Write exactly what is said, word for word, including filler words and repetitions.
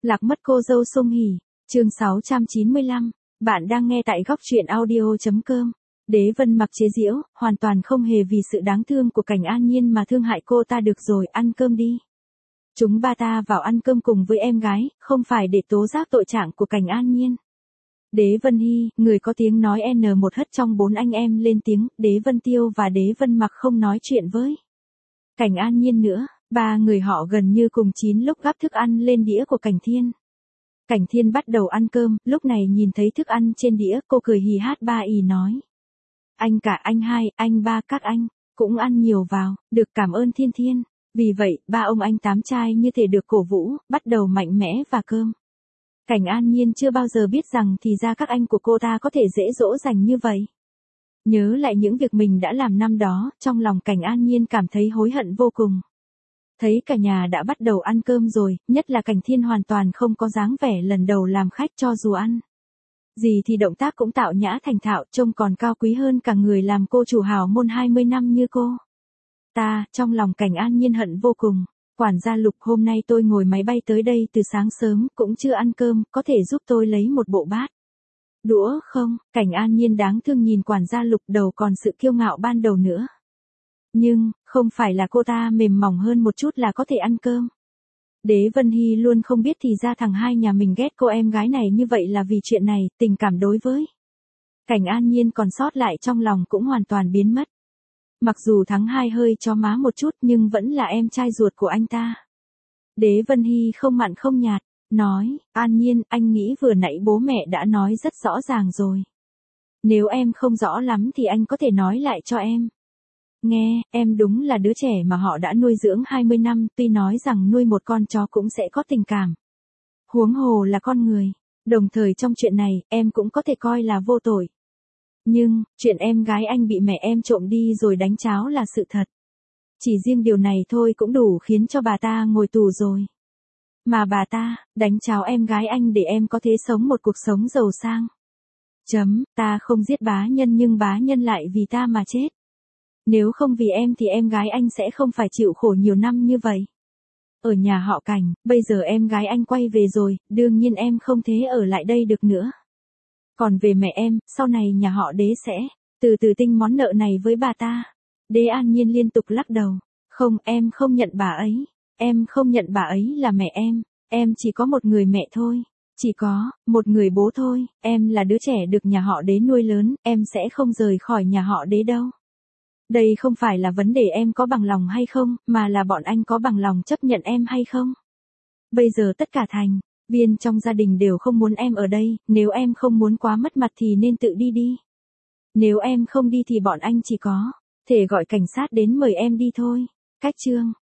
Lạc mất cô dâu Song Hỷ, chương sáu trăm chín mươi lăm, bạn đang nghe tại góc truyện audio.com. Đế Vân mặc chế giễu, hoàn toàn không hề vì sự đáng thương của Cảnh An Nhiên mà thương hại cô ta. Được rồi, ăn cơm đi. Chúng ba ta vào ăn cơm cùng với em gái, không phải để tố giác tội trạng của Cảnh An Nhiên. Đế Vân Hy, người có tiếng nói N một hất trong bốn anh em lên tiếng. Đế Vân Tiêu và Đế Vân mặc không nói chuyện với Cảnh An Nhiên nữa. Ba người họ gần như cùng chín lúc gắp thức ăn lên đĩa của Cảnh Thiên. Cảnh Thiên bắt đầu ăn cơm, lúc này nhìn thấy thức ăn trên đĩa, cô cười hì hát ba ì nói. Anh cả, anh hai, anh ba, các anh, cũng ăn nhiều vào, được cảm ơn Thiên Thiên. Vì vậy, ba ông anh tám trai như thể được cổ vũ, bắt đầu mạnh mẽ và cơm. Cảnh An Nhiên chưa bao giờ biết rằng thì ra các anh của cô ta có thể dễ dỗ dành như vậy. Nhớ lại những việc mình đã làm năm đó, trong lòng Cảnh An Nhiên cảm thấy hối hận vô cùng. Thấy cả nhà đã bắt đầu ăn cơm rồi, nhất là Cảnh Thiên hoàn toàn không có dáng vẻ lần đầu làm khách cho dù ăn gì thì động tác cũng tạo nhã thành thạo, trông còn cao quý hơn cả người làm cô chủ hào môn hai mươi năm như cô ta. Trong lòng Cảnh An Nhiên hận vô cùng. Quản gia Lục, hôm nay tôi ngồi máy bay tới đây từ sáng sớm, cũng chưa ăn cơm, có thể giúp tôi lấy một bộ bát đũa không? Cảnh An Nhiên đáng thương nhìn quản gia Lục, đầu còn sự kiêu ngạo ban đầu nữa. Nhưng, không phải là cô ta mềm mỏng hơn một chút là có thể ăn cơm. Đế Vân Hy luôn không biết thì ra thằng hai nhà mình ghét cô em gái này như vậy là vì chuyện này. Tình cảm đối với Cảnh An Nhiên còn sót lại trong lòng cũng hoàn toàn biến mất. Mặc dù thắng hai hơi chó má một chút nhưng vẫn là em trai ruột của anh ta. Đế Vân Hy không mặn không nhạt, nói, An Nhiên, anh nghĩ vừa nãy bố mẹ đã nói rất rõ ràng rồi. Nếu em không rõ lắm thì anh có thể nói lại cho em nghe. Em đúng là đứa trẻ mà họ đã nuôi dưỡng hai mươi năm, tuy nói rằng nuôi một con chó cũng sẽ có tình cảm. Huống hồ là con người. Đồng thời trong chuyện này, em cũng có thể coi là vô tội. Nhưng, chuyện em gái anh bị mẹ em trộm đi rồi đánh cháo là sự thật. Chỉ riêng điều này thôi cũng đủ khiến cho bà ta ngồi tù rồi. Mà bà ta, đánh cháo em gái anh để em có thể sống một cuộc sống giàu sang. Chấm, ta không giết bá nhân nhưng bá nhân lại vì ta mà chết. Nếu không vì em thì em gái anh sẽ không phải chịu khổ nhiều năm như vậy. Ở nhà họ Cảnh, bây giờ em gái anh quay về rồi, đương nhiên em không thể ở lại đây được nữa. Còn về mẹ em, sau này nhà họ Đế sẽ từ từ tinh món nợ này với bà ta. Đế An Nhiên liên tục lắc đầu. Không, em không nhận bà ấy. Em không nhận bà ấy là mẹ em. Em chỉ có một người mẹ thôi. Chỉ có một người bố thôi. Em là đứa trẻ được nhà họ Đế nuôi lớn, em sẽ không rời khỏi nhà họ Đế đâu. Đây không phải là vấn đề em có bằng lòng hay không, mà là bọn anh có bằng lòng chấp nhận em hay không. Bây giờ tất cả thành viên trong gia đình đều không muốn em ở đây, nếu em không muốn quá mất mặt thì nên tự đi đi. Nếu em không đi thì bọn anh chỉ có thể gọi cảnh sát đến mời em đi thôi. Cách chương